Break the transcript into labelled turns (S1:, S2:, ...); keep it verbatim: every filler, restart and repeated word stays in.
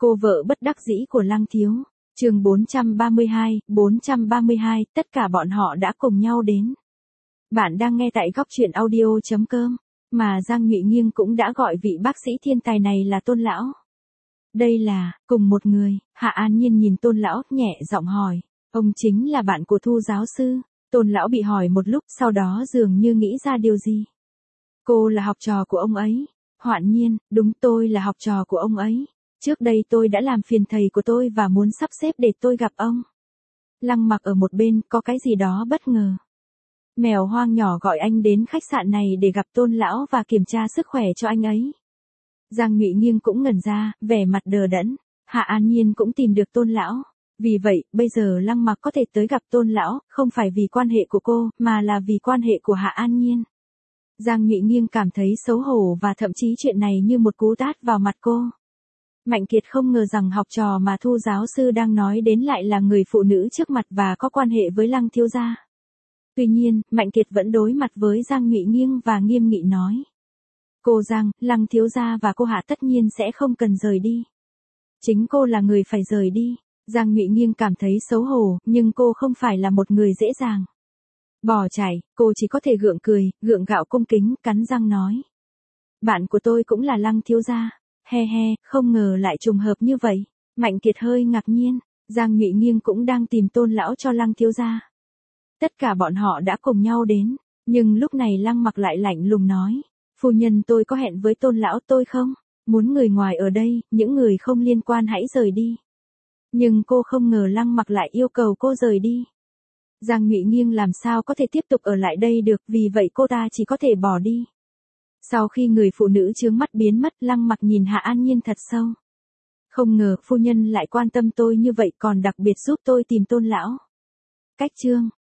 S1: Cô vợ bất đắc dĩ của Lăng Thiếu. Chương bốn trăm ba mươi hai, bốn trăm ba mươi hai, tất cả bọn họ đã cùng nhau đến. Bạn đang nghe tại góc truyện audio chấm com, mà Giang Nhụy Nghiêng cũng đã gọi vị bác sĩ thiên tài này là Tôn lão. Đây là, cùng một người. Hạ An Nhiên nhìn Tôn lão, nhẹ giọng hỏi, ông chính là bạn của Thu giáo sư? Tôn lão bị hỏi một lúc, sau đó dường như nghĩ ra điều gì. Cô là học trò của ông ấy. Hoạn Nhiên, đúng, tôi là học trò của ông ấy. Trước đây tôi đã làm phiền thầy của tôi và muốn sắp xếp để tôi gặp ông. Lăng Mặc ở một bên, có cái gì đó bất ngờ. Mèo hoang nhỏ gọi anh đến khách sạn này để gặp Tôn lão và kiểm tra sức khỏe cho anh ấy. Giang Nhụy Nghiêng cũng ngẩn ra, vẻ mặt đờ đẫn. Hạ An Nhiên cũng tìm được Tôn lão. Vì vậy, bây giờ Lăng Mặc có thể tới gặp Tôn lão, không phải vì quan hệ của cô, mà là vì quan hệ của Hạ An Nhiên. Giang Nhụy Nghiêng cảm thấy xấu hổ và thậm chí chuyện này như một cú tát vào mặt cô. Mạnh Kiệt không ngờ rằng học trò mà Thu giáo sư đang nói đến lại là người phụ nữ trước mặt và có quan hệ với Lăng thiếu gia. Tuy nhiên, Mạnh Kiệt vẫn đối mặt với Giang Nhụy Nghiêng và nghiêm nghị nói. Cô Giang, Lăng thiếu gia và cô Hạ tất nhiên sẽ không cần rời đi. Chính cô là người phải rời đi. Giang Nhụy Nghiêng cảm thấy xấu hổ, nhưng cô không phải là một người dễ dàng bỏ chạy, cô chỉ có thể gượng cười, gượng gạo cung kính, cắn răng nói. Bạn của tôi cũng là Lăng thiếu gia. He he, không ngờ lại trùng hợp như vậy. Mạnh Kiệt hơi ngạc nhiên. Giang Nhụy Nghiêng cũng đang tìm Tôn lão cho Lăng thiếu gia. Tất cả bọn họ đã cùng nhau đến, nhưng lúc này Lăng Mặc lại lạnh lùng nói. Phu nhân, tôi có hẹn với Tôn lão tôi không? Muốn người ngoài ở đây, những người không liên quan hãy rời đi. Nhưng cô không ngờ Lăng Mặc lại yêu cầu cô rời đi. Giang Nhụy Nghiêng làm sao có thể tiếp tục ở lại đây được, vì vậy cô ta chỉ có thể bỏ đi. Sau khi người phụ nữ chướng mắt biến mất, Lăng Mặc nhìn Hạ An Nhiên thật sâu. Không ngờ phu nhân lại quan tâm tôi như vậy, còn đặc biệt giúp tôi tìm Tôn lão. Cách chương